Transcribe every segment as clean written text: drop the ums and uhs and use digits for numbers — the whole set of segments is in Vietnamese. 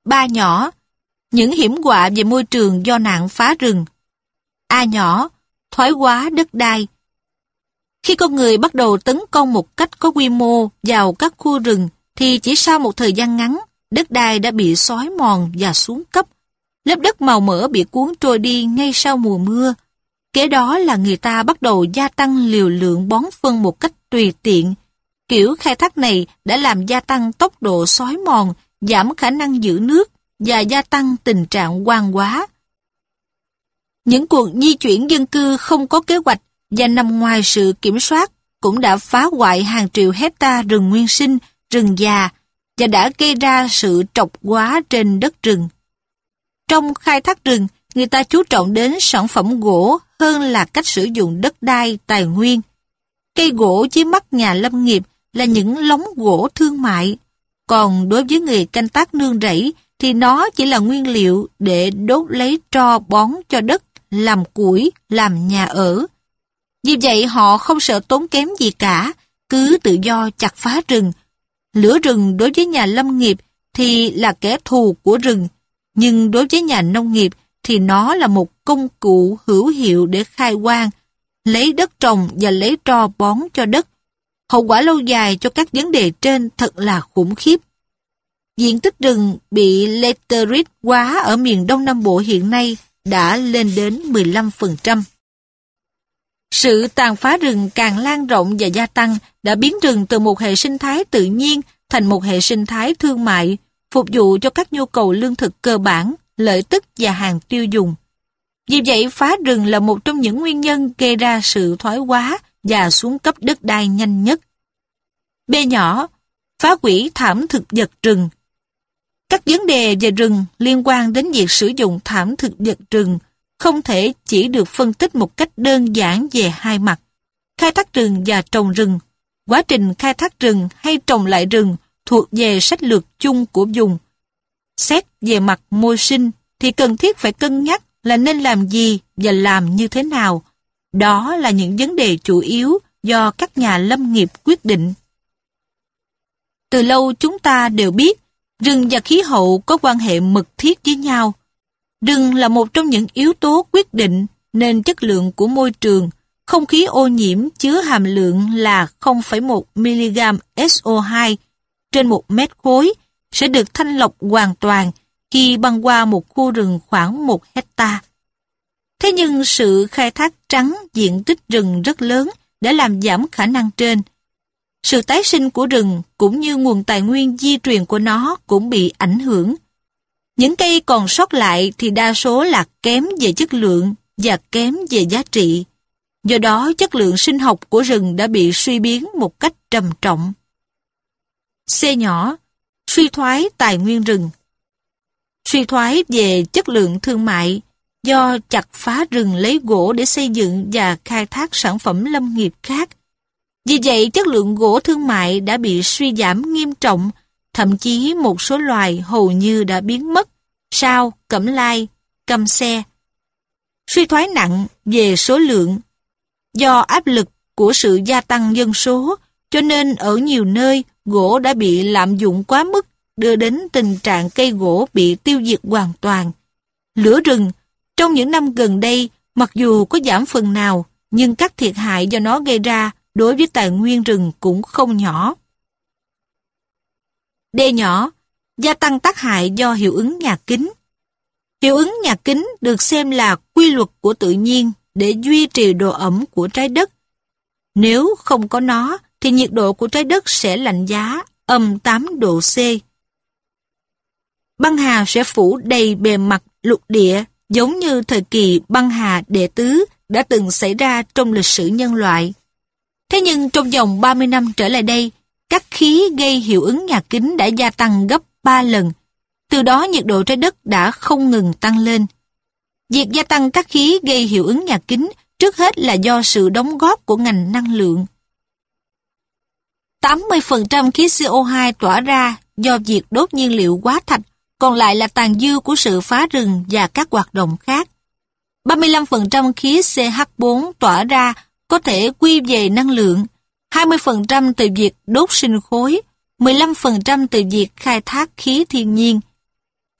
3 nhỏ. Những hiểm họa về môi trường do nạn phá rừng. A nhỏ, thoái hóa đất đai. Khi con người bắt đầu tấn công một cách có quy mô vào các khu rừng, thì chỉ sau một thời gian ngắn, đất đai đã bị xói mòn và xuống cấp. Lớp đất màu mỡ bị cuốn trôi đi ngay sau mùa mưa. Kế đó là người ta bắt đầu gia tăng liều lượng bón phân một cách tùy tiện. Kiểu khai thác này đã làm gia tăng tốc độ xói mòn, giảm khả năng giữ nước và gia tăng tình trạng hoang hóa. Những cuộc di chuyển dân cư không có kế hoạch và nằm ngoài sự kiểm soát cũng đã phá hoại hàng triệu hecta rừng nguyên sinh, rừng già và đã gây ra sự trọc hóa trên đất rừng. Trong khai thác rừng, người ta chú trọng đến sản phẩm gỗ hơn là cách sử dụng đất đai, tài nguyên. Cây gỗ dưới mắt nhà lâm nghiệp là những lóng gỗ thương mại, còn đối với người canh tác nương rẫy thì nó chỉ là nguyên liệu để đốt lấy tro bón cho đất, làm củi, làm nhà ở. Vì vậy họ không sợ tốn kém gì cả, cứ tự do chặt phá rừng. Lửa rừng đối với nhà lâm nghiệp thì là kẻ thù của rừng, nhưng đối với nhà nông nghiệp thì nó là một công cụ hữu hiệu để khai hoang, lấy đất trồng và lấy tro bón cho đất. Hậu quả lâu dài cho các vấn đề trên thật là khủng khiếp. Diện tích rừng bị laterite hóa ở miền Đông Nam Bộ hiện nay đã lên đến 15%. Sự tàn phá rừng càng lan rộng và gia tăng đã biến rừng từ một hệ sinh thái tự nhiên thành một hệ sinh thái thương mại, phục vụ cho các nhu cầu lương thực cơ bản, lợi tức và hàng tiêu dùng. Vì vậy, phá rừng là một trong những nguyên nhân gây ra sự thoái hóa và xuống cấp đất đai nhanh nhất. B nhỏ, phá hủy thảm thực vật rừng. Các vấn đề về rừng liên quan đến việc sử dụng thảm thực vật rừng không thể chỉ được phân tích một cách đơn giản về hai mặt. Khai thác rừng và trồng rừng. Quá trình khai thác rừng hay trồng lại rừng thuộc về sách lược chung của vùng. Xét về mặt môi sinh thì cần thiết phải cân nhắc là nên làm gì và làm như thế nào. Đó là những vấn đề chủ yếu do các nhà lâm nghiệp quyết định. Từ lâu chúng ta đều biết rừng và khí hậu có quan hệ mật thiết với nhau. Rừng là một trong những yếu tố quyết định nên chất lượng của môi trường, không khí ô nhiễm chứa hàm lượng là 0,1 mg SO2 trên 1 mét khối sẽ được thanh lọc hoàn toàn khi băng qua một khu rừng khoảng 1 hecta. Thế nhưng sự khai thác trắng diện tích rừng rất lớn đã làm giảm khả năng trên. Sự tái sinh của rừng cũng như nguồn tài nguyên di truyền của nó cũng bị ảnh hưởng. Những cây còn sót lại thì đa số là kém về chất lượng và kém về giá trị. Do đó chất lượng sinh học của rừng đã bị suy biến một cách trầm trọng. C nhỏ, suy thoái tài nguyên rừng. Suy thoái về chất lượng thương mại do chặt phá rừng lấy gỗ để xây dựng và khai thác sản phẩm lâm nghiệp khác. Vì vậy chất lượng gỗ thương mại đã bị suy giảm nghiêm trọng, thậm chí một số loài hầu như đã biến mất, sao, cẩm lai, cam xe. Suy thoái nặng về số lượng. Do áp lực của sự gia tăng dân số, cho nên ở nhiều nơi gỗ đã bị lạm dụng quá mức, đưa đến tình trạng cây gỗ bị tiêu diệt hoàn toàn. Lửa rừng, trong những năm gần đây, mặc dù có giảm phần nào, nhưng các thiệt hại do nó gây ra đối với tài nguyên rừng cũng không nhỏ. D nhỏ, gia tăng tác hại do hiệu ứng nhà kính. Hiệu ứng nhà kính được xem là quy luật của tự nhiên để duy trì độ ẩm của trái đất. Nếu không có nó, thì nhiệt độ của trái đất sẽ lạnh giá âm 8 độ C. Băng hà sẽ phủ đầy bề mặt lục địa giống như thời kỳ băng hà đệ tứ đã từng xảy ra trong lịch sử nhân loại. Thế nhưng trong vòng 30 năm trở lại đây, các khí gây hiệu ứng nhà kính đã gia tăng gấp 3 lần. Từ đó nhiệt độ trái đất đã không ngừng tăng lên. Việc gia tăng các khí gây hiệu ứng nhà kính trước hết là do sự đóng góp của ngành năng lượng. 80% khí CO2 tỏa ra do việc đốt nhiên liệu hóa thạch, còn lại là tàn dư của sự phá rừng và các hoạt động khác. 35% khí CH4 tỏa ra có thể quy về năng lượng, 20% từ việc đốt sinh khối, 15% từ việc khai thác khí thiên nhiên.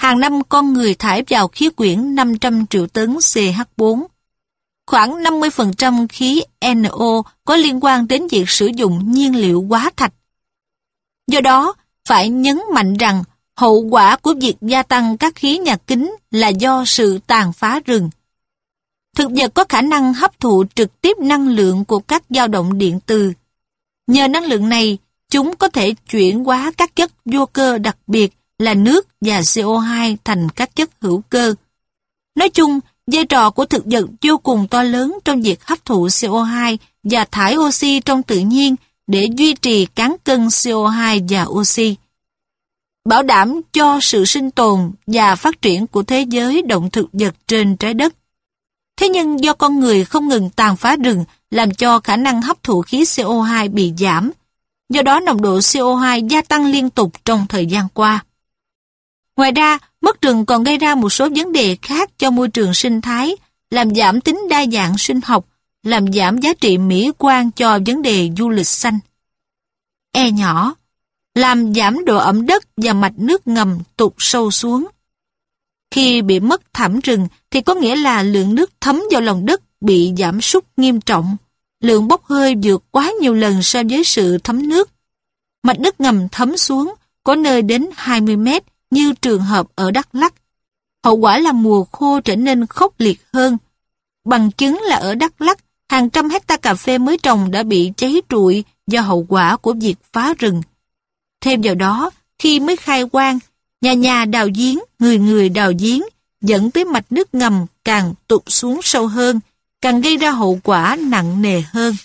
Hàng năm con người thải vào khí quyển 500 triệu tấn CH4. Khoảng 50% khí NO có liên quan đến việc sử dụng nhiên liệu hóa thạch. Do đó, phải nhấn mạnh rằng hậu quả của việc gia tăng các khí nhà kính là do sự tàn phá rừng. Thực vật có khả năng hấp thụ trực tiếp năng lượng của các dao động điện từ. Nhờ năng lượng này, chúng có thể chuyển hóa các chất vô cơ đặc biệt là nước và CO2 thành các chất hữu cơ. Nói chung, vai trò của thực vật vô cùng to lớn trong việc hấp thụ CO2 và thải oxy trong tự nhiên để duy trì cán cân CO2 và oxy. Bảo đảm cho sự sinh tồn và phát triển của thế giới động thực vật trên trái đất. Thế nhưng do con người không ngừng tàn phá rừng làm cho khả năng hấp thụ khí CO2 bị giảm, do đó nồng độ CO2 gia tăng liên tục trong thời gian qua. Ngoài ra, mất rừng còn gây ra một số vấn đề khác cho môi trường sinh thái, làm giảm tính đa dạng sinh học, làm giảm giá trị mỹ quan cho vấn đề du lịch xanh. E nhỏ, làm giảm độ ẩm đất và mạch nước ngầm tụt sâu xuống. Khi bị mất thảm rừng thì có nghĩa là lượng nước thấm vào lòng đất bị giảm sút nghiêm trọng, lượng bốc hơi vượt quá nhiều lần so với sự thấm nước. Mạch nước ngầm thấm xuống, có nơi đến 20 mét như trường hợp ở Đắk Lắk. Hậu quả là mùa khô trở nên khốc liệt hơn. Bằng chứng là ở Đắk Lắk, hàng trăm hecta cà phê mới trồng đã bị cháy rụi do hậu quả của việc phá rừng. Thêm vào đó, khi mới khai quang, nhà nhà đào giếng, người đào giếng, dẫn tới mạch nước ngầm càng tụt xuống sâu hơn, càng gây ra hậu quả nặng nề hơn.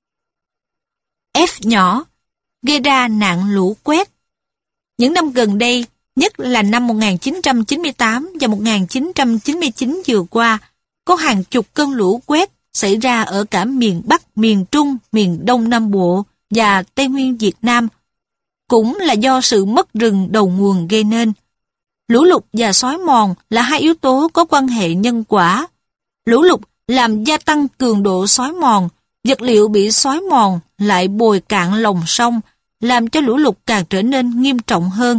F nhỏ, gây ra nạn lũ quét. Những năm gần đây, nhất là năm 1998 và 1999 vừa qua, có hàng chục cơn lũ quét xảy ra ở cả miền Bắc, miền Trung, miền Đông Nam Bộ và Tây Nguyên Việt Nam, cũng là do sự mất rừng đầu nguồn gây nên. Lũ lụt và xói mòn là hai yếu tố có quan hệ nhân quả. Lũ lụt làm gia tăng cường độ xói mòn, vật liệu bị xói mòn lại bồi cạn lòng sông, làm cho lũ lụt càng trở nên nghiêm trọng hơn.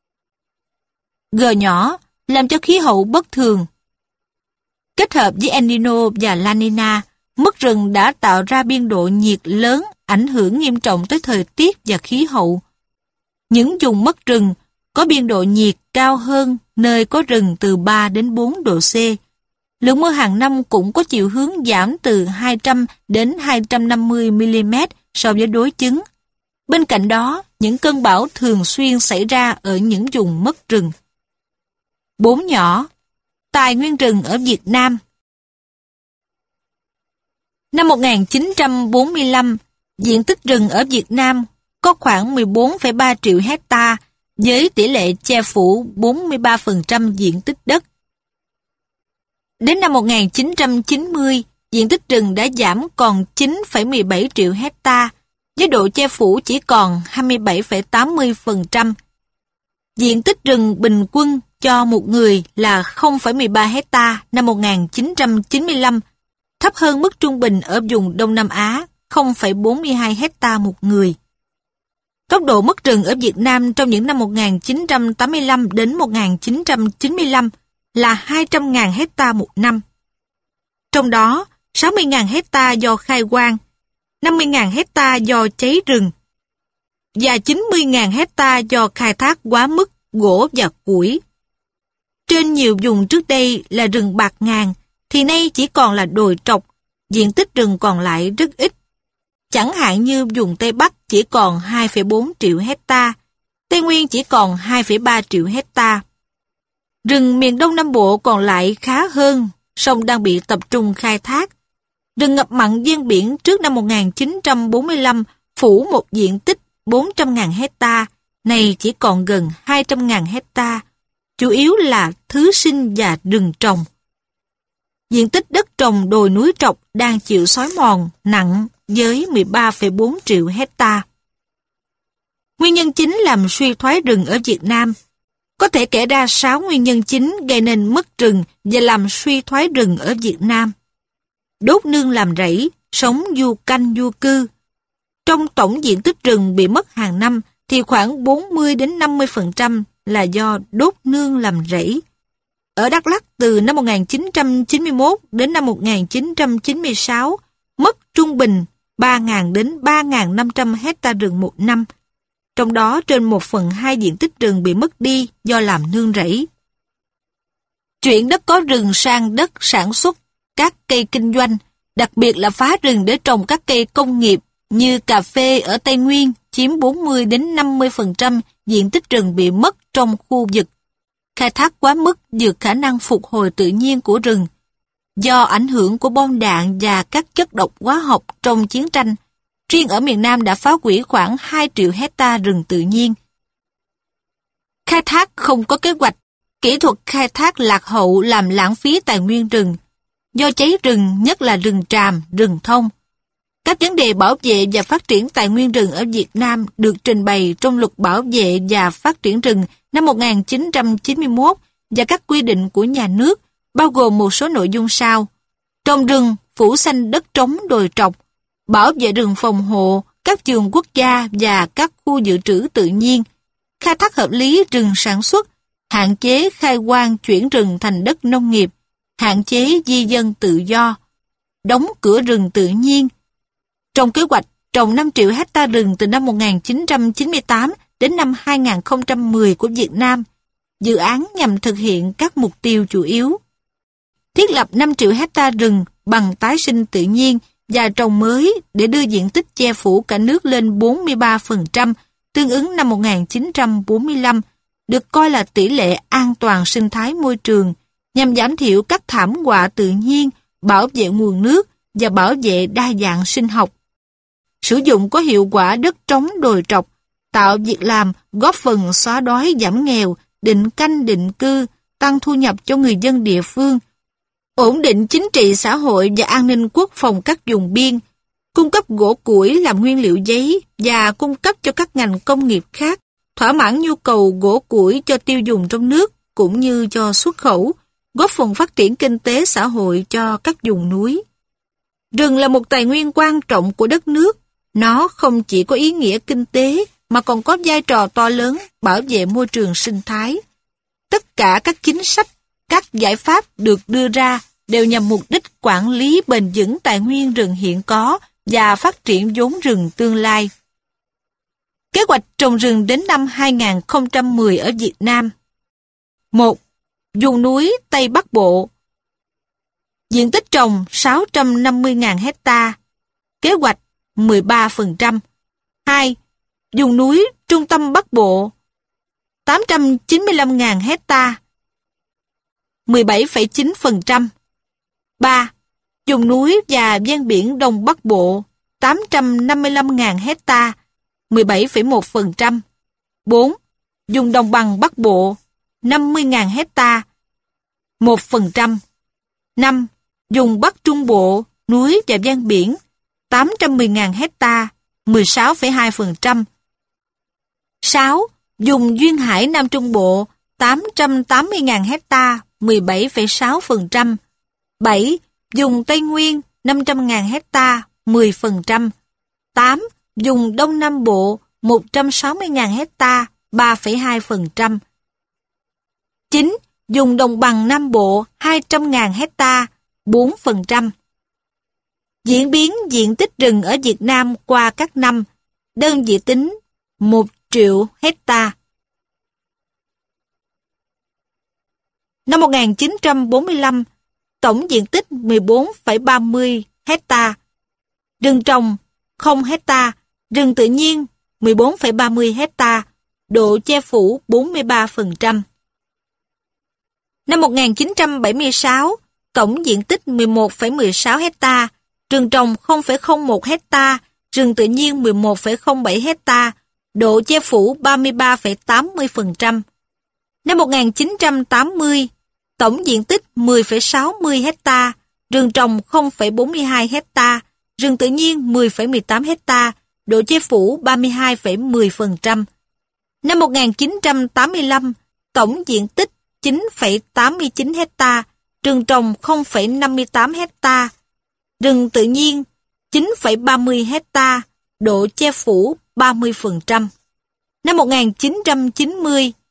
G nhỏ, làm cho khí hậu bất thường. Kết hợp với El Nino và La Nina, mất rừng đã tạo ra biên độ nhiệt lớn, ảnh hưởng nghiêm trọng tới thời tiết và khí hậu. Những vùng mất rừng có biên độ nhiệt cao hơn nơi có rừng từ 3 đến 4 độ C. Lượng mưa hàng năm cũng có chiều hướng giảm từ 200 đến 250 mm so với đối chứng. Bên cạnh đó, những cơn bão thường xuyên xảy ra ở những vùng mất rừng. 4 nhỏ, tài nguyên rừng ở Việt Nam. Năm 1945, diện tích rừng ở Việt Nam có khoảng 14,3 triệu hecta với tỷ lệ che phủ 43% diện tích đất. Đến năm 1990, diện tích rừng đã giảm còn 9,17 triệu hecta với độ che phủ chỉ còn 27,80%. Diện tích rừng bình quân cho một người là 0,13 hecta năm 1995, thấp hơn mức trung bình ở vùng Đông Nam Á 0,42 hecta một người. Tốc độ mất rừng ở Việt Nam trong những năm 1985 đến 1995 là 200.000 hecta một năm. Trong đó, 60.000 hecta do khai quang, 50.000 hecta do cháy rừng và 90.000 hecta do khai thác quá mức gỗ và củi. Trên nhiều vùng trước đây là rừng bạt ngàn, thì nay chỉ còn là đồi trọc, diện tích rừng còn lại rất ít. Chẳng hạn như vùng Tây Bắc chỉ còn 2,4 triệu hecta, Tây Nguyên chỉ còn 2,3 triệu hecta. Rừng miền Đông Nam Bộ còn lại khá hơn, song đang bị tập trung khai thác. Rừng ngập mặn ven biển trước năm 1945 phủ một diện tích 400.000 hecta, này chỉ còn gần 200.000 hecta, chủ yếu là thứ sinh và rừng trồng. Diện tích đất trồng đồi núi trọc đang chịu xói mòn nặng với 13,4 triệu hecta. Nguyên nhân chính làm suy thoái rừng ở Việt Nam. Có thể kể ra 6 nguyên nhân chính gây nên mất rừng và làm suy thoái rừng ở Việt Nam. Đốt nương làm rẫy, sống du canh du cư. Trong tổng diện tích rừng bị mất hàng năm thì khoảng 40 đến 50% là do đốt nương làm rẫy. Ở Đắk Lắk từ năm 1991 đến năm 1996, mất trung bình 3.000 đến 3.500 hecta rừng một năm. Trong đó trên 1/2 diện tích rừng bị mất đi do làm nương rẫy. Chuyển đất có rừng sang đất sản xuất các cây kinh doanh, đặc biệt là phá rừng để trồng các cây công nghiệp như cà phê ở Tây Nguyên chiếm 40 đến 50% diện tích rừng bị mất trong khu vực. Khai thác quá mức vượt khả năng phục hồi tự nhiên của rừng. Do ảnh hưởng của bom đạn và các chất độc hóa học trong chiến tranh, riêng ở miền Nam đã phá hủy khoảng 2 triệu hecta rừng tự nhiên. Khai thác không có kế hoạch, kỹ thuật khai thác lạc hậu làm lãng phí tài nguyên rừng. Do cháy rừng, nhất là rừng tràm, rừng thông. Các vấn đề bảo vệ và phát triển tài nguyên rừng ở Việt Nam được trình bày trong Luật Bảo vệ và Phát triển rừng năm 1991 và các quy định của nhà nước, bao gồm một số nội dung sau: trồng rừng, phủ xanh đất trống đồi trọc, bảo vệ rừng phòng hộ, các vườn quốc gia và các khu dự trữ tự nhiên, khai thác hợp lý rừng sản xuất, hạn chế khai hoang chuyển rừng thành đất nông nghiệp, hạn chế di dân tự do, đóng cửa rừng tự nhiên. Trong kế hoạch trồng 5 triệu hecta rừng từ năm 1998 đến năm 2010 của Việt Nam, dự án nhằm thực hiện các mục tiêu chủ yếu: thiết lập 5 triệu hecta rừng bằng tái sinh tự nhiên và trồng mới để đưa diện tích che phủ cả nước lên 43%, tương ứng năm 1945, được coi là tỷ lệ an toàn sinh thái môi trường, nhằm giảm thiểu các thảm họa tự nhiên, bảo vệ nguồn nước và bảo vệ đa dạng sinh học. Sử dụng có hiệu quả đất trống đồi trọc, tạo việc làm, góp phần xóa đói giảm nghèo, định canh định cư, tăng thu nhập cho người dân địa phương, ổn định chính trị xã hội và an ninh quốc phòng các vùng biên, cung cấp gỗ củi làm nguyên liệu giấy và cung cấp cho các ngành công nghiệp khác, thỏa mãn nhu cầu gỗ củi cho tiêu dùng trong nước cũng như cho xuất khẩu, góp phần phát triển kinh tế xã hội cho các vùng núi. Rừng là một tài nguyên quan trọng của đất nước. Nó không chỉ có ý nghĩa kinh tế mà còn có vai trò to lớn bảo vệ môi trường sinh thái. Tất cả các chính sách, các giải pháp được đưa ra đều nhằm mục đích quản lý bền vững tài nguyên rừng hiện có và phát triển vốn rừng tương lai. Kế hoạch trồng rừng đến năm 2010 ở Việt Nam. 1. Vùng núi Tây Bắc Bộ. Diện tích trồng 650.000 hecta. Kế hoạch 13%. 2. Vùng núi Trung tâm Bắc Bộ. 895.000 hecta. 17,9%. 3. Vùng núi và ven biển Đông Bắc Bộ. 855.000 hecta. 17,1%. 4. Vùng đồng bằng Bắc Bộ. 50.000 hecta. 1%. 5. Vùng Bắc Trung Bộ, núi và ven biển. 810.000 hecta. 16,2%. 6. Vùng duyên hải Nam Trung Bộ. 880.000 hecta. 17,6%. 7. Vùng Tây Nguyên 500.000 hecta, 10%. 8. Vùng Đông Nam Bộ 160.000 hecta, 3,2%. 9. Vùng Đồng bằng Nam Bộ 200.000 hecta, 4%. Diễn biến diện tích rừng ở Việt Nam qua các năm, đơn vị tính 1 triệu hecta. Năm 1945, tổng diện tích 14,30 hecta, rừng trồng 0 hecta, rừng tự nhiên 14,30 hecta, độ che phủ 43%. Năm 1976, tổng diện tích 11,16 hecta, rừng trồng 0,01 hecta, rừng tự nhiên 11,07 hecta, độ che phủ 33,80%. Năm 1980, tổng diện tích 10,60 hecta, rừng trồng 0,42 hecta, rừng tự nhiên 10,18 hecta, độ che phủ 32,10%. Năm 1985, tổng diện tích 9,89 hecta, rừng trồng 0,58 hecta, rừng tự nhiên 9,30 hecta, độ che phủ 30%. Năm 1990,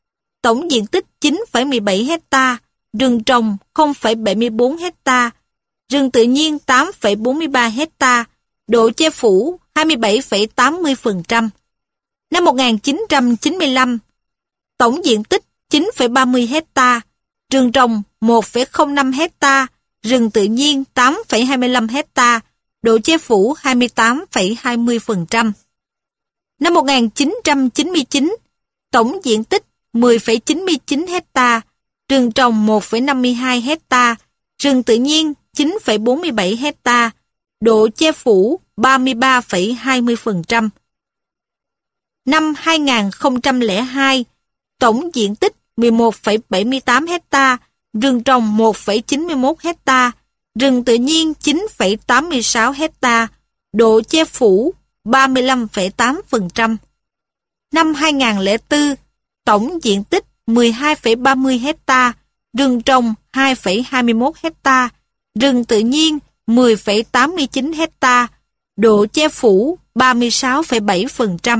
tổng diện tích 9,17 hecta, rừng trồng 0,74 hecta, rừng tự nhiên 8,43 hecta, độ che phủ 27,80%. Năm 1995, tổng diện tích 9,30 hecta, rừng trồng 1,05 hecta, rừng tự nhiên 8,25 hecta, độ che phủ 28,20%. Năm 1999, tổng diện tích 10,99 hecta, rừng trồng 1,52 hecta, rừng tự nhiên 9,47 hecta, độ che phủ 33,20%. Năm 2002, tổng diện tích 11,78 hecta, rừng trồng 1,91 hecta, rừng tự nhiên 9,86 hecta, độ che phủ 35,8%. Năm 2004, tổng diện tích 12,30 hecta, rừng trồng 2,21 hecta, rừng tự nhiên 10,89 hecta, độ che phủ 36,7%.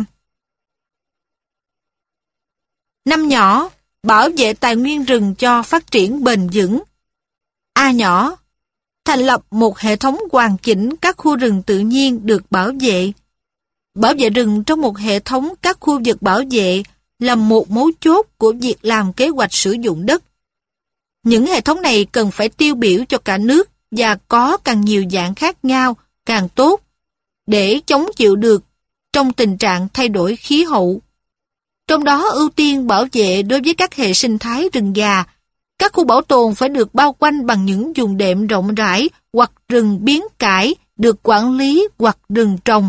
Năm nhỏ, bảo vệ tài nguyên rừng cho phát triển bền vững. A nhỏ, thành lập một hệ thống hoàn chỉnh các khu rừng tự nhiên được bảo vệ. Bảo vệ rừng trong một hệ thống các khu vực bảo vệ là một mấu chốt của việc làm kế hoạch sử dụng đất. Những hệ thống này cần phải tiêu biểu cho cả nước và có càng nhiều dạng khác nhau càng tốt để chống chịu được trong tình trạng thay đổi khí hậu. Trong đó ưu tiên bảo vệ đối với các hệ sinh thái rừng già. Các khu bảo tồn phải được bao quanh bằng những vùng đệm rộng rãi hoặc rừng biếng cải được quản lý hoặc rừng trồng.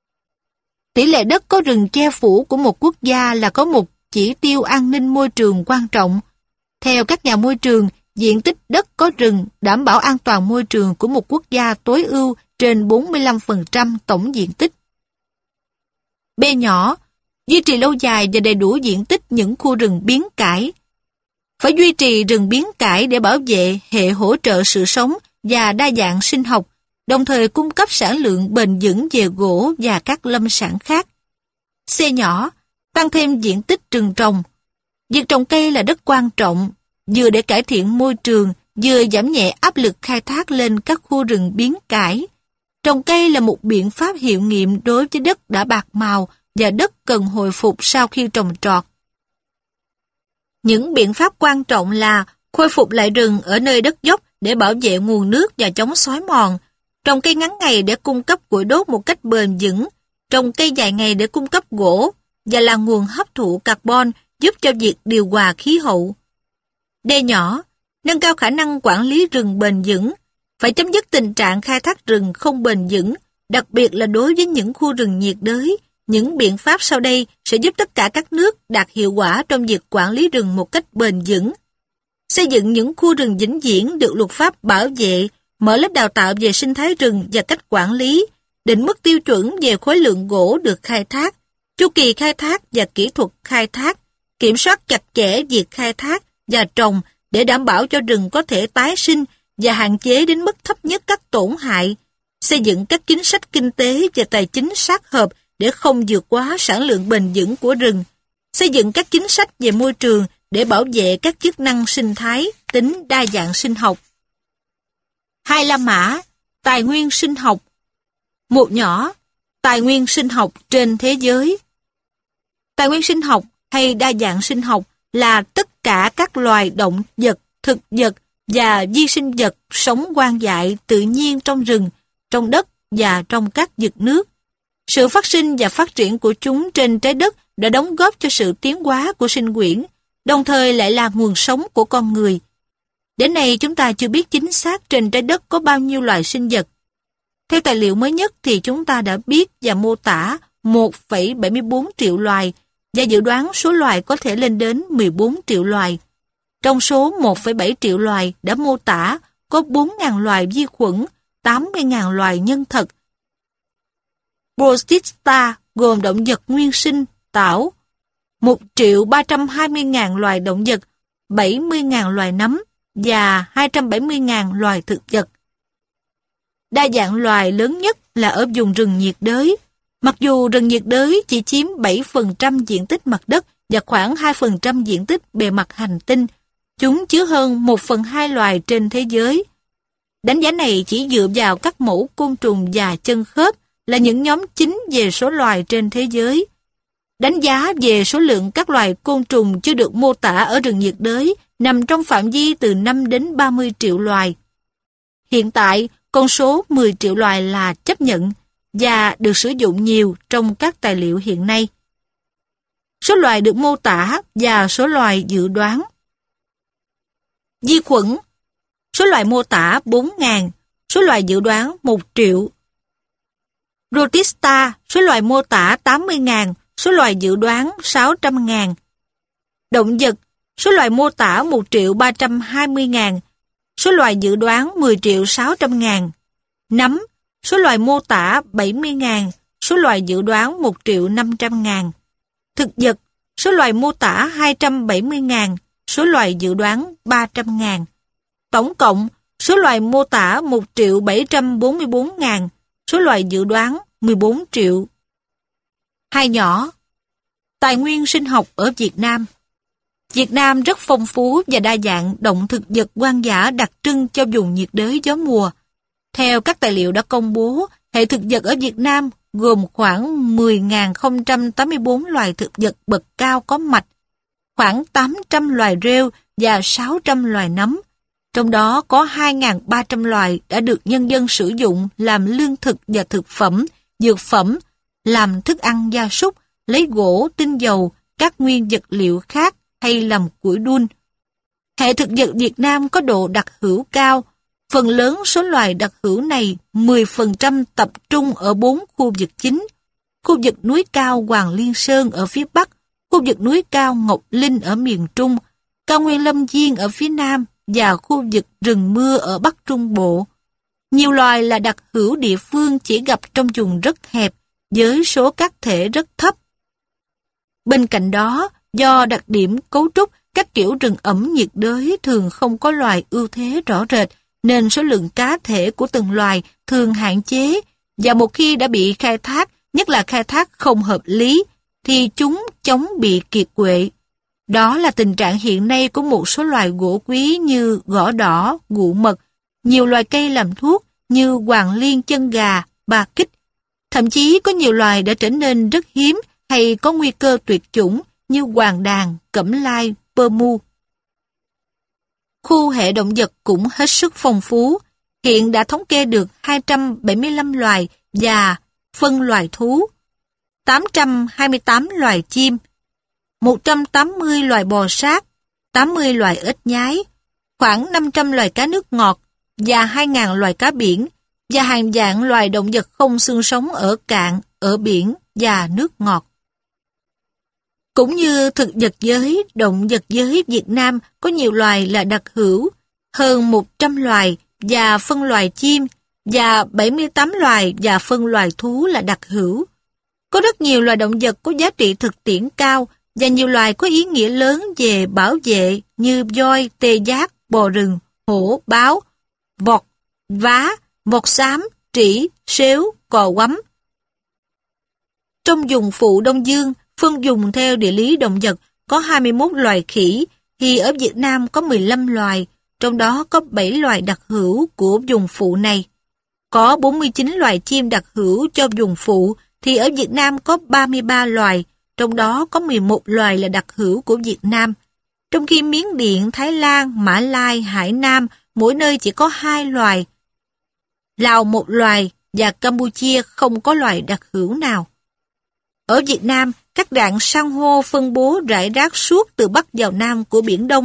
Tỷ lệ đất có rừng che phủ của một quốc gia là có một chỉ tiêu an ninh môi trường quan trọng. Theo các nhà môi trường, diện tích đất có rừng đảm bảo an toàn môi trường của một quốc gia tối ưu trên 45% tổng diện tích. B nhỏ, duy trì lâu dài và đầy đủ diện tích những khu rừng biếng cải. Phải duy trì rừng biếng cải để bảo vệ hệ hỗ trợ sự sống và đa dạng sinh học, đồng thời cung cấp sản lượng bền vững về gỗ và các lâm sản khác. C nhỏ, tăng thêm diện tích rừng trồng. Việc trồng cây là rất quan trọng, vừa để cải thiện môi trường, vừa giảm nhẹ áp lực khai thác lên các khu rừng biếng cải. Trồng cây là một biện pháp hiệu nghiệm đối với đất đã bạc màu và đất cần hồi phục sau khi trồng trọt. Những biện pháp quan trọng là khôi phục lại rừng ở nơi đất dốc để bảo vệ nguồn nước và chống xói mòn, trồng cây ngắn ngày để cung cấp củi đốt một cách bền vững, trồng cây dài ngày để cung cấp gỗ và là nguồn hấp thụ carbon giúp cho việc điều hòa khí hậu. D nhỏ, nâng cao khả năng quản lý rừng bền vững, phải chấm dứt tình trạng khai thác rừng không bền vững, đặc biệt là đối với những khu rừng nhiệt đới. Những biện pháp sau đây sẽ giúp tất cả các nước đạt hiệu quả trong việc quản lý rừng một cách bền vững. Xây dựng những khu rừng vĩnh viễn được luật pháp bảo vệ, mở lớp đào tạo về sinh thái rừng và cách quản lý, định mức tiêu chuẩn về khối lượng gỗ được khai thác, chu kỳ khai thác và kỹ thuật khai thác, kiểm soát chặt chẽ việc khai thác và trồng để đảm bảo cho rừng có thể tái sinh và hạn chế đến mức thấp nhất các tổn hại, xây dựng các chính sách kinh tế và tài chính sát hợp để không vượt quá sản lượng bền vững của rừng, xây dựng các chính sách về môi trường để bảo vệ các chức năng sinh thái, tính đa dạng sinh học. 2 La Mã, tài nguyên sinh học. Một nhỏ, tài nguyên sinh học trên thế giới. Tài nguyên sinh học hay đa dạng sinh học là tất cả các loài động vật, thực vật và vi sinh vật sống hoang dại tự nhiên trong rừng, trong đất và trong các vực nước. Sự phát sinh và phát triển của chúng trên trái đất đã đóng góp cho sự tiến hóa của sinh quyển, đồng thời lại là nguồn sống của con người. Đến nay chúng ta chưa biết chính xác trên trái đất có bao nhiêu loài sinh vật. Theo tài liệu mới nhất thì chúng ta đã biết và mô tả 1,74 triệu loài và dự đoán số loài có thể lên đến 14 triệu loài. Trong số 1,7 triệu loài đã mô tả có 4.000 loài vi khuẩn, 80.000 loài nhân thực. Protista gồm động vật nguyên sinh, tảo, 1.320.000 loài động vật, 70.000 loài nấm và 270.000 loài thực vật. Đa dạng loài lớn nhất là ở vùng rừng nhiệt đới. Mặc dù rừng nhiệt đới chỉ chiếm 7% diện tích mặt đất và khoảng 2% diện tích bề mặt hành tinh. Chúng chứa hơn 1/2 loài trên thế giới. Đánh giá này chỉ dựa vào các mẫu côn trùng và chân khớp là những nhóm chính về số loài trên thế giới. Đánh giá về số lượng các loài côn trùng chưa được mô tả ở rừng nhiệt đới nằm trong phạm vi từ 5 đến 30 triệu loài. Hiện tại, con số 10 triệu loài là chấp nhận và được sử dụng nhiều trong các tài liệu hiện nay. Số loài được mô tả và số loài dự đoán. Vi khuẩn. Số loài mô tả 4.000, số loài dự đoán 1 triệu. Rotista, số loài mô tả 80.000, số loài dự đoán 600.000. Động vật, số loài mô tả 1.320.000, số loài dự đoán 10.600.000. Nấm, số loài mô tả 70.000, số loài dự đoán 1.500.000. Thực vật, số loài mô tả 270.000, số loài dự đoán 300.000. Tổng cộng, số loài mô tả 1.744.000, số loài dự đoán 14 triệu. Hai nhỏ. Tài nguyên sinh học ở Việt Nam. Việt Nam rất phong phú và đa dạng động thực vật hoang dã đặc trưng cho vùng nhiệt đới gió mùa. Theo các tài liệu đã công bố, hệ thực vật ở Việt Nam gồm khoảng 10.084 loài thực vật bậc cao có mạch, khoảng 800 loài rêu và 600 loài nấm. Trong đó có 2.300 loài đã được nhân dân sử dụng làm lương thực và thực phẩm, dược phẩm, làm thức ăn gia súc, lấy gỗ, tinh dầu, các nguyên vật liệu khác hay làm củi đun. Hệ thực vật Việt Nam có độ đặc hữu cao. Phần lớn số loài đặc hữu này 10% tập trung ở 4 khu vực chính. Khu vực núi cao Hoàng Liên Sơn ở phía Bắc, khu vực núi cao Ngọc Linh ở miền Trung, cao nguyên Lâm Viên ở phía Nam và khu vực rừng mưa ở Bắc Trung Bộ. Nhiều loài là đặc hữu địa phương chỉ gặp trong vùng rất hẹp, với số các thể rất thấp. Bên cạnh đó, do đặc điểm cấu trúc, các kiểu rừng ẩm nhiệt đới thường không có loài ưu thế rõ rệt, nên số lượng cá thể của từng loài thường hạn chế, và một khi đã bị khai thác, nhất là khai thác không hợp lý, thì chúng chống bị kiệt quệ. Đó là tình trạng hiện nay của một số loài gỗ quý như gõ đỏ, gụ mật, nhiều loài cây làm thuốc như hoàng liên chân gà, ba kích. Thậm chí có nhiều loài đã trở nên rất hiếm hay có nguy cơ tuyệt chủng như hoàng đàn, cẩm lai, pơ mu. Khu hệ động vật cũng hết sức phong phú. Hiện đã thống kê được 275 loài và phân loài thú, 828 loài chim, 180 loài bò sát, 80 loài ếch nhái, khoảng 500 loài cá nước ngọt và 2.000 loài cá biển, và hàng vạn loài động vật không xương sống ở cạn, ở biển và nước ngọt. Cũng như thực vật giới, động vật giới Việt Nam có nhiều loài là đặc hữu, hơn 100 loài và phân loài chim, và 78 loài và phân loài thú là đặc hữu. Có rất nhiều loài động vật có giá trị thực tiễn cao và nhiều loài có ý nghĩa lớn về bảo vệ như voi, tê giác, bò rừng, hổ, báo, vọt, vá, vọt xám, trĩ, sếu, cò quắm. Trong vùng phụ Đông Dương, phân vùng theo địa lý động vật có 21 loài khỉ, thì ở Việt Nam có 15 loài, trong đó có 7 loài đặc hữu của vùng phụ này. Có 49 loài chim đặc hữu cho vùng phụ, thì ở Việt Nam có 33 loài, trong đó có 11 loài là đặc hữu của Việt Nam. Trong khi Miến Điện, Thái Lan, Mã Lai, Hải Nam, mỗi nơi chỉ có 2 loài. Lào 1 loài và Campuchia không có loài đặc hữu nào. Ở Việt Nam, các rạn san hô phân bố rải rác suốt từ Bắc vào Nam của Biển Đông.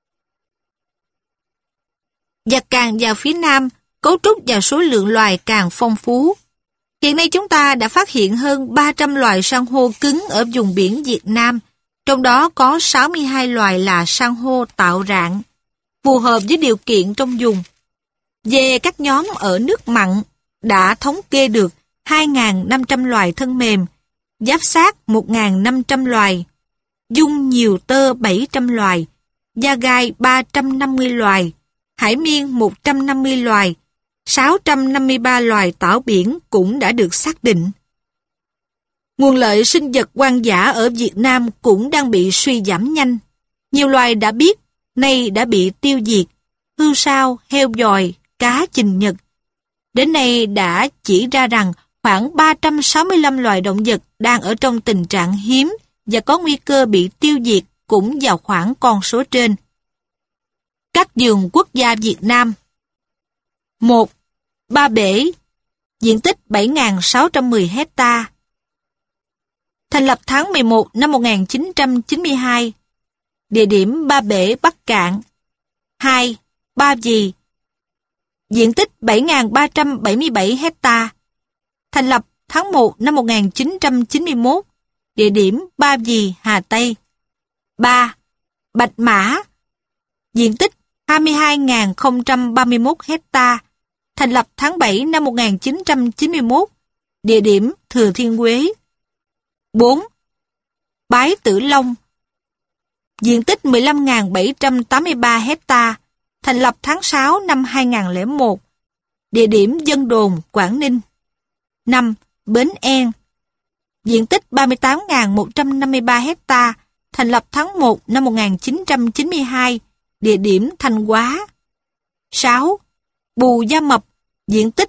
Và càng vào phía Nam, cấu trúc và số lượng loài càng phong phú. Hiện nay chúng ta đã phát hiện hơn 300 loài san hô cứng ở vùng biển Việt Nam, trong đó có 62 loài là san hô tạo rạn, phù hợp với điều kiện trong vùng. Về các nhóm ở nước mặn, đã thống kê được 2.500 loài thân mềm, giáp xác 1.500 loài, dung nhiều tơ 700 loài, da gai 350 loài, hải miên 150 loài, 653 loài tảo biển cũng đã được xác định. Nguồn lợi sinh vật hoang dã ở Việt Nam cũng đang bị suy giảm nhanh. Nhiều loài đã biết, nay đã bị tiêu diệt. Hươu sao, heo dòi, cá chình nhật. Đến nay đã chỉ ra rằng khoảng 365 loài động vật đang ở trong tình trạng hiếm và có nguy cơ bị tiêu diệt cũng vào khoảng con số trên. Các vườn quốc gia Việt Nam. 1. Ba Bể, diện tích 7.610 hecta. Thành lập tháng 11 năm 1992. Địa điểm Ba Bể, Bắc Cạn. 2. Ba Vì, diện tích 7.377 hecta. Thành lập tháng 1 năm 1991. Địa điểm Ba Vì, Hà Tây. 3. Bạch Mã, diện tích 22.031 hecta. Thành lập tháng 7 năm 1991. Địa điểm Thừa Thiên Huế. 4. Bái Tử Long, diện tích 15.783 hecta. Thành lập tháng 6 năm 2001. Địa điểm Vân Đồn, Quảng Ninh. 5. Bến En, diện tích 38.153 hecta. Thành lập tháng 1 năm 1992. Địa điểm Thanh Hóa. 6. Bù Gia Mập, diện tích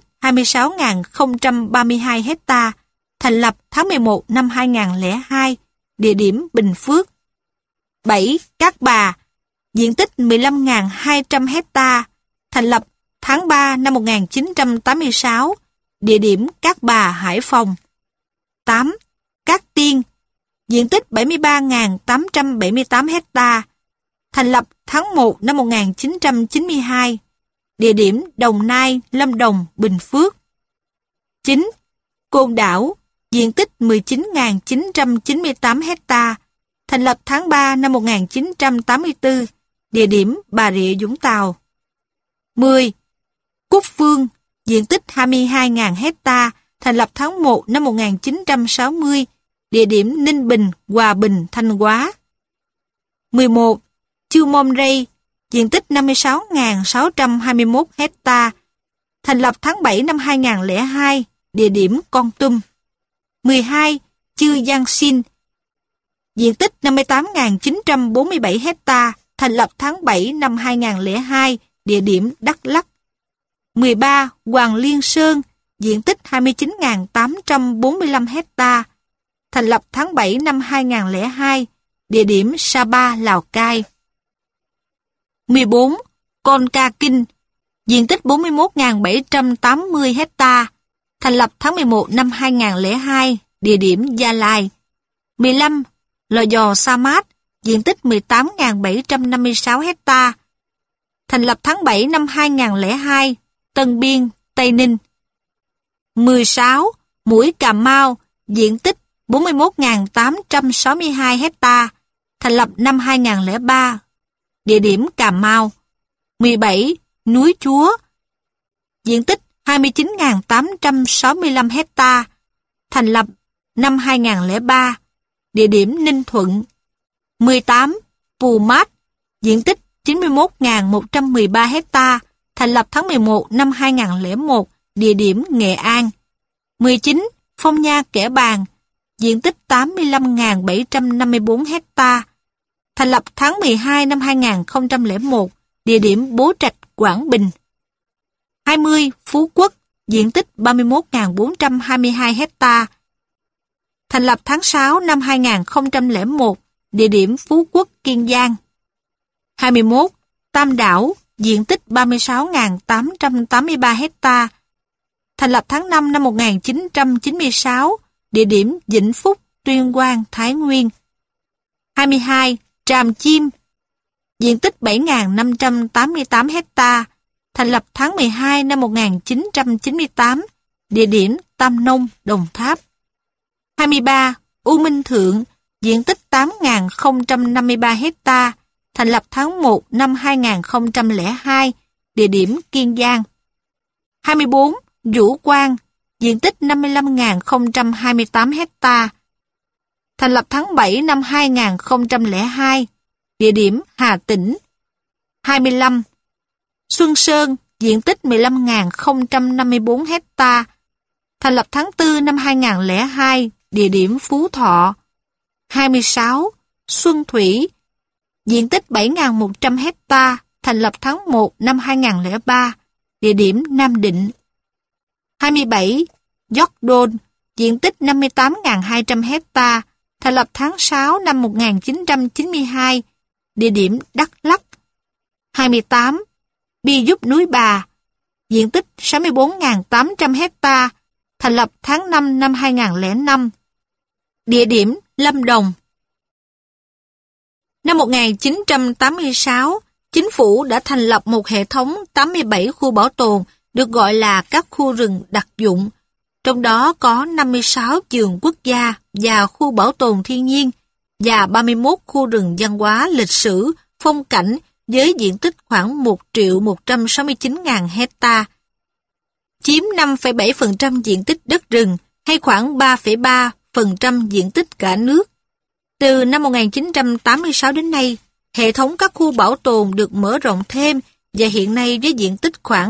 26.032 hecta. Thành lập tháng 11 năm 2002. Địa điểm Bình Phước. 7. Cát Bà, diện tích 15.200 hecta. Thành lập tháng 3 năm 1986. Địa điểm Cát Bà, Hải Phòng. 8. Cát Tiên, diện tích 73.878 hecta. Thành lập tháng 1 năm 1992. Địa điểm Đồng Nai, Lâm Đồng, Bình Phước. 9. Côn Đảo, diện tích 19.998 hecta. Thành lập tháng 3 năm 1984. Địa điểm Bà Rịa, Vũng Tàu. 10. Cúc Phương, diện tích 22.000 hecta. Thành lập tháng 1 năm 1960. Địa điểm Ninh Bình, Hòa Bình, Thanh Hóa. 11. Chư Môn Rây, diện tích 56.621 hecta. Thành lập tháng 7 năm 2002. Địa điểm Kon Tum. 12. Chư Giang Sinh, diện tích 58.947 hecta. Thành lập tháng 7 năm 2002. Địa điểm Đắk Lắk. 13. Hoàng Liên Sơn, diện tích 29.845 hecta. Thành lập tháng 7 năm 2002. Địa điểm Sapa, Lào Cai. 14. Con Ca Kinh, diện tích 41.780 hecta. Thành lập tháng 11 năm 2002. Địa điểm Gia Lai. 15. Lò Giò Sa Mát, diện tích 18.756 hecta. Thành lập tháng 7 năm 2002. Tân Biên, Tây Ninh. 16. Mũi Cà Mau, diện tích 41.862 hecta. Thành lập năm 2003. Địa điểm Cà Mau. 17. Núi Chúa, diện tích 29.865 hecta. Thành lập năm 2003. Địa điểm Ninh Thuận. 18. Pù Mát, diện tích 91.113 hecta. Thành lập tháng 11 năm 2001. Địa điểm Nghệ An. 19. Phong Nha Kẻ Bàng, diện tích 85.754 hecta. Thành lập tháng 12 năm 2001. Địa điểm Bố Trạch, Quảng Bình. 20. Phú Quốc, diện tích 31.422 hecta. Thành lập tháng 6 năm 2001. Địa điểm Phú Quốc, Kiên Giang. 21. Tam Đảo, diện tích 36.883 hecta. Thành lập tháng 5 năm 1996. Địa điểm Vĩnh Phúc, Tuyên Quang, Thái Nguyên. 22. Tràm Chim, diện tích 7.588 hecta. Thành lập tháng 12 năm 1998. Địa điểm Tam Nông, Đồng Tháp. 23. U Minh Thượng, diện tích 8.053 hecta. Thành lập tháng 1 năm 2002. Địa điểm Kiên Giang. 24. Vũ Quang, diện tích 55.028 hecta. Thành lập tháng 7 năm 2002. Địa điểm Hà Tĩnh. 25. Xuân Sơn, diện tích 15.054 hecta. Thành lập tháng 4 năm 2002. địa điểm Phú Thọ. 26. Xuân Thủy, diện tích 7.100 hecta, thành lập tháng 1 năm 2003, địa điểm Nam Định. 27. York, diện tích 58.200 hecta, thành lập tháng 6 năm 1992, địa điểm Đắk Lắk. 28. Bi Giúp Núi Bà, diện tích 64.800 hecta, thành lập tháng 5 năm 2005, địa điểm Lâm Đồng. Năm 1986, chính phủ đã thành lập một hệ thống 87 khu bảo tồn được gọi là các khu rừng đặc dụng, trong đó có 56 vườn quốc gia và khu bảo tồn thiên nhiên và 31 khu rừng văn hóa lịch sử, phong cảnh với diện tích khoảng 1.169.000 hecta, chiếm 5,7% diện tích đất rừng hay khoảng 3,3% diện tích cả nước. Từ năm 1986 đến nay, hệ thống các khu bảo tồn được mở rộng thêm và hiện nay với diện tích khoảng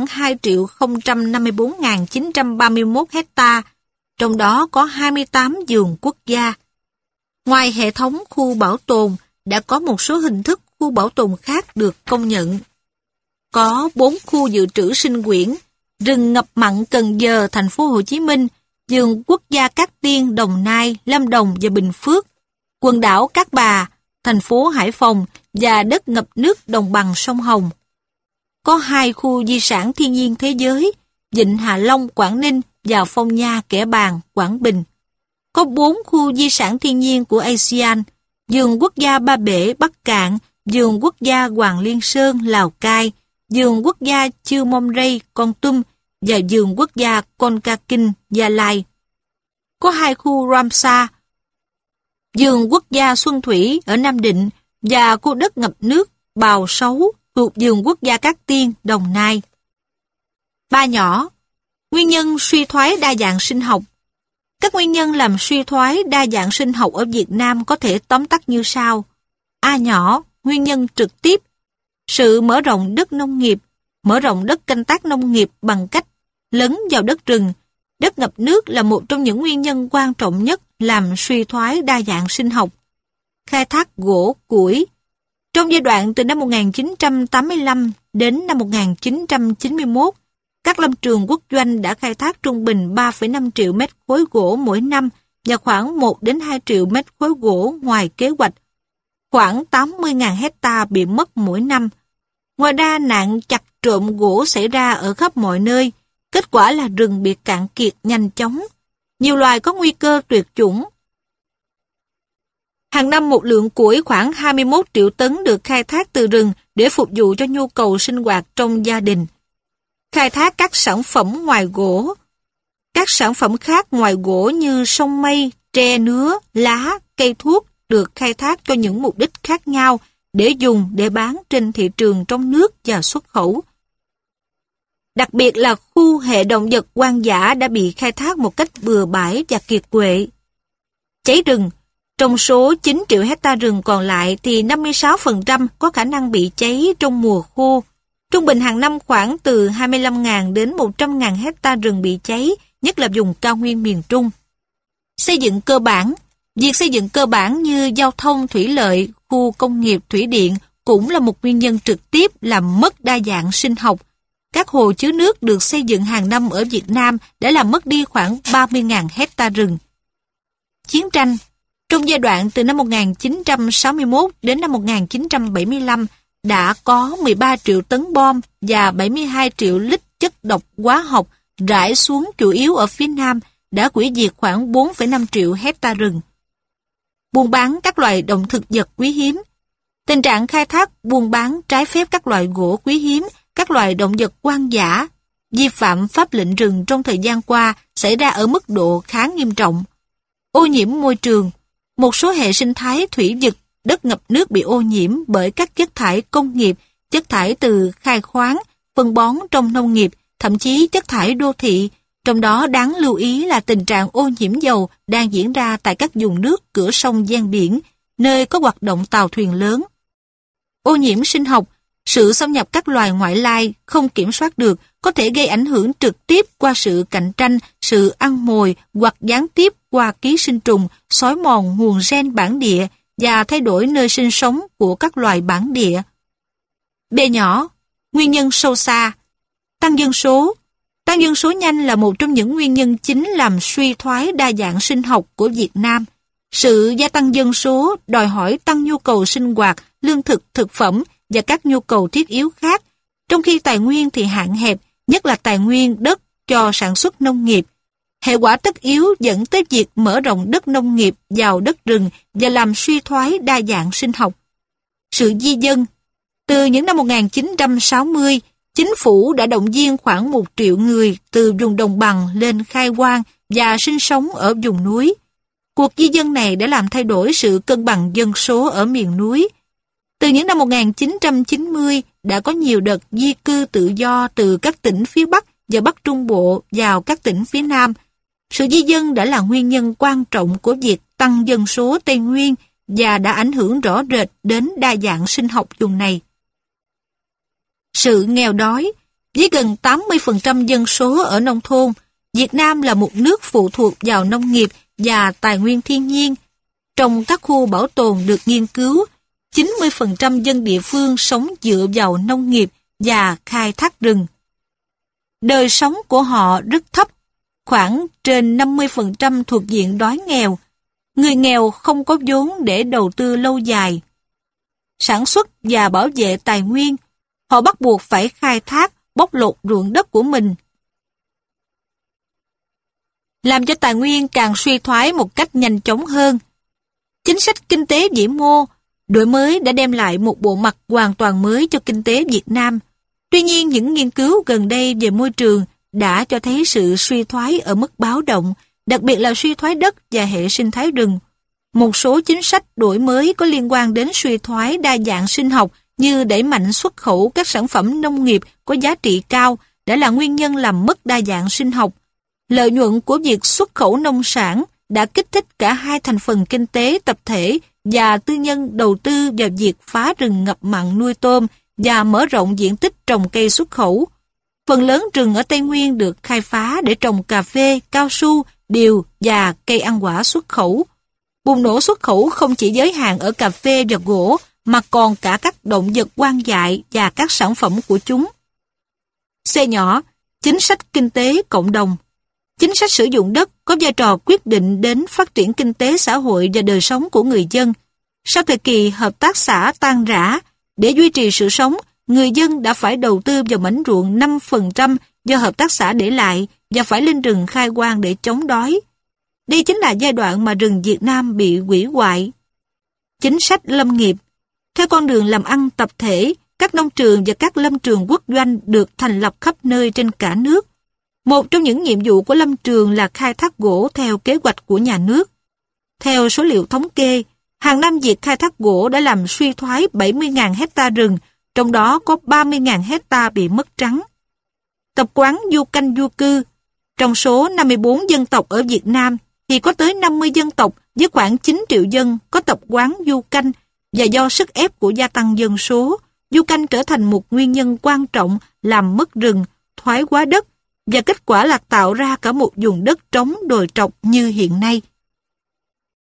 2.054.931 hecta, trong đó có 28 vườn quốc gia. Ngoài hệ thống khu bảo tồn, đã có một số hình thức khu bảo tồn khác được công nhận. Có 4 khu dự trữ sinh quyển, rừng ngập mặn Cần Giờ, thành phố Hồ Chí Minh, vườn quốc gia Cát Tiên, Đồng Nai, Lâm Đồng và Bình Phước, quần đảo Cát Bà, thành phố Hải Phòng và đất ngập nước đồng bằng sông Hồng. Có 2 khu di sản thiên nhiên thế giới, Vịnh Hạ Long, Quảng Ninh và Phong Nha, Kẻ Bàng, Quảng Bình. Có 4 khu di sản thiên nhiên của ASEAN, vườn quốc gia Ba Bể, Bắc Cạn, vườn quốc gia Hoàng Liên Sơn, Lào Cai, vườn quốc gia Chư Mông Rây, Kon Tum và vườn quốc gia Kon Ka Kin, Gia Lai. Có 2 khu Ramsar, vườn quốc gia Xuân Thủy ở Nam Định và khu đất ngập nước Bào Sấu thuộc vườn quốc gia Cát Tiên, Đồng Nai. 3 nhỏ. Nguyên nhân suy thoái đa dạng sinh học. Các nguyên nhân làm suy thoái đa dạng sinh học ở Việt Nam có thể tóm tắt như sau. A nhỏ, nguyên nhân trực tiếp, sự mở rộng đất nông nghiệp, mở rộng đất canh tác nông nghiệp bằng cách lấn vào đất rừng. Đất ngập nước là một trong những nguyên nhân quan trọng nhất làm suy thoái đa dạng sinh học. Khai thác gỗ, củi. Trong giai đoạn từ năm 1985 đến năm 1991, các lâm trường quốc doanh đã khai thác trung bình 3,5 triệu mét khối gỗ mỗi năm và khoảng 1 đến 2 triệu mét khối gỗ ngoài kế hoạch. Khoảng 80.000 hecta bị mất mỗi năm. Ngoài ra, nạn chặt trộm gỗ xảy ra ở khắp mọi nơi. Kết quả là rừng bị cạn kiệt nhanh chóng. Nhiều loài có nguy cơ tuyệt chủng. Hàng năm một lượng củi khoảng 21 triệu tấn được khai thác từ rừng để phục vụ cho nhu cầu sinh hoạt trong gia đình. Khai thác các sản phẩm ngoài gỗ. Các sản phẩm khác ngoài gỗ như sông mây, tre nứa, lá, cây thuốc được khai thác cho những mục đích khác nhau để dùng để bán trên thị trường trong nước và xuất khẩu. Đặc biệt là khu hệ động vật hoang dã đã bị khai thác một cách bừa bãi và kiệt quệ. Cháy rừng. Trong số 9 triệu hecta rừng còn lại thì 56% có khả năng bị cháy trong mùa khô. Trung bình hàng năm khoảng từ 25.000 đến 100.000 hecta rừng bị cháy, nhất là vùng cao nguyên miền Trung. Xây dựng cơ bản. Việc xây dựng cơ bản như giao thông, thủy lợi, khu công nghiệp, thủy điện cũng là một nguyên nhân trực tiếp làm mất đa dạng sinh học. Các hồ chứa nước được xây dựng hàng năm ở Việt Nam đã làm mất đi khoảng 30.000 hecta rừng. Chiến tranh. Trong giai đoạn từ năm 1961 đến năm 1975 đã có 13 triệu tấn bom và 72 triệu lít chất độc hóa học rải xuống chủ yếu ở phía Nam đã hủy diệt khoảng 4,5 triệu hecta rừng. Buôn bán các loài động thực vật quý hiếm. Tình trạng khai thác buôn bán trái phép các loài gỗ quý hiếm, các loài động vật hoang dã, vi phạm pháp lệnh rừng trong thời gian qua xảy ra ở mức độ khá nghiêm trọng. Ô nhiễm môi trường. Một số hệ sinh thái thủy vực, đất ngập nước bị ô nhiễm bởi các chất thải công nghiệp, chất thải từ khai khoáng, phân bón trong nông nghiệp, thậm chí chất thải đô thị. Trong đó đáng lưu ý là tình trạng ô nhiễm dầu đang diễn ra tại các vùng nước cửa sông ven biển, nơi có hoạt động tàu thuyền lớn. Ô nhiễm sinh học. Sự xâm nhập các loài ngoại lai không kiểm soát được có thể gây ảnh hưởng trực tiếp qua sự cạnh tranh, sự ăn mồi hoặc gián tiếp qua ký sinh trùng, xói mòn nguồn gen bản địa và thay đổi nơi sinh sống của các loài bản địa. B nhỏ, nguyên nhân sâu xa. Tăng dân số. Tăng dân số nhanh là một trong những nguyên nhân chính làm suy thoái đa dạng sinh học của Việt Nam. Sự gia tăng dân số đòi hỏi tăng nhu cầu sinh hoạt, lương thực, thực phẩm và các nhu cầu thiết yếu khác, trong khi tài nguyên thì hạn hẹp, nhất là tài nguyên đất cho sản xuất nông nghiệp. Hệ quả tất yếu dẫn tới việc mở rộng đất nông nghiệp vào đất rừng và làm suy thoái đa dạng sinh học. Sự di dân. Từ những năm 1960, chính phủ đã động viên khoảng 1 triệu người từ vùng đồng bằng lên khai hoang và sinh sống ở vùng núi. Cuộc di dân này đã làm thay đổi sự cân bằng dân số ở miền núi. Từ những năm 1990, đã có nhiều đợt di cư tự do từ các tỉnh phía Bắc và Bắc Trung Bộ vào các tỉnh phía Nam. Sự di dân đã là nguyên nhân quan trọng của việc tăng dân số Tây Nguyên và đã ảnh hưởng rõ rệt đến đa dạng sinh học vùng này. Sự nghèo đói. Với gần 80% dân số ở nông thôn, Việt Nam là một nước phụ thuộc vào nông nghiệp và tài nguyên thiên nhiên. Trong các khu bảo tồn được nghiên cứu, 90% dân địa phương sống dựa vào nông nghiệp và khai thác rừng. Đời sống của họ rất thấp, khoảng trên 50% thuộc diện đói nghèo. Người nghèo không có vốn để đầu tư lâu dài. Sản xuất và bảo vệ tài nguyên, họ bắt buộc phải khai thác, bóc lột ruộng đất của mình, làm cho tài nguyên càng suy thoái một cách nhanh chóng hơn. Chính sách kinh tế vĩ mô, đổi mới đã đem lại một bộ mặt hoàn toàn mới cho kinh tế Việt Nam. Tuy nhiên, những nghiên cứu gần đây về môi trường đã cho thấy sự suy thoái ở mức báo động, đặc biệt là suy thoái đất và hệ sinh thái rừng. Một số chính sách đổi mới có liên quan đến suy thoái đa dạng sinh học như đẩy mạnh xuất khẩu các sản phẩm nông nghiệp có giá trị cao đã là nguyên nhân làm mất đa dạng sinh học. Lợi nhuận của việc xuất khẩu nông sản đã kích thích cả hai thành phần kinh tế tập thể và tư nhân đầu tư vào việc phá rừng ngập mặn nuôi tôm và mở rộng diện tích trồng cây xuất khẩu. Phần lớn rừng ở Tây Nguyên được khai phá để trồng cà phê, cao su, điều và cây ăn quả xuất khẩu. Bùng nổ xuất khẩu không chỉ giới hạn ở cà phê và gỗ, mà còn cả các động vật hoang dại và các sản phẩm của chúng. C nhỏ, chính sách kinh tế cộng đồng. Chính sách sử dụng đất có vai trò quyết định đến phát triển kinh tế xã hội và đời sống của người dân. Sau thời kỳ hợp tác xã tan rã, để duy trì sự sống, người dân đã phải đầu tư vào mảnh ruộng 5% do hợp tác xã để lại và phải lên rừng khai hoang để chống đói. Đây chính là giai đoạn mà rừng Việt Nam bị hủy hoại. Chính sách lâm nghiệp. Theo con đường làm ăn tập thể, các nông trường và các lâm trường quốc doanh được thành lập khắp nơi trên cả nước. Một trong những nhiệm vụ của lâm trường là khai thác gỗ theo kế hoạch của nhà nước. Theo số liệu thống kê, hàng năm việc khai thác gỗ đã làm suy thoái 70.000 hecta rừng, trong đó có 30.000 hecta bị mất trắng. Tập quán du canh du cư. Trong số 54 dân tộc ở Việt Nam, thì có tới 50 dân tộc với khoảng 9 triệu dân có tập quán du canh, và do sức ép của gia tăng dân số, du canh trở thành một nguyên nhân quan trọng làm mất rừng, thoái hóa đất, và kết quả là tạo ra cả một vùng đất trống đồi trọc như hiện nay.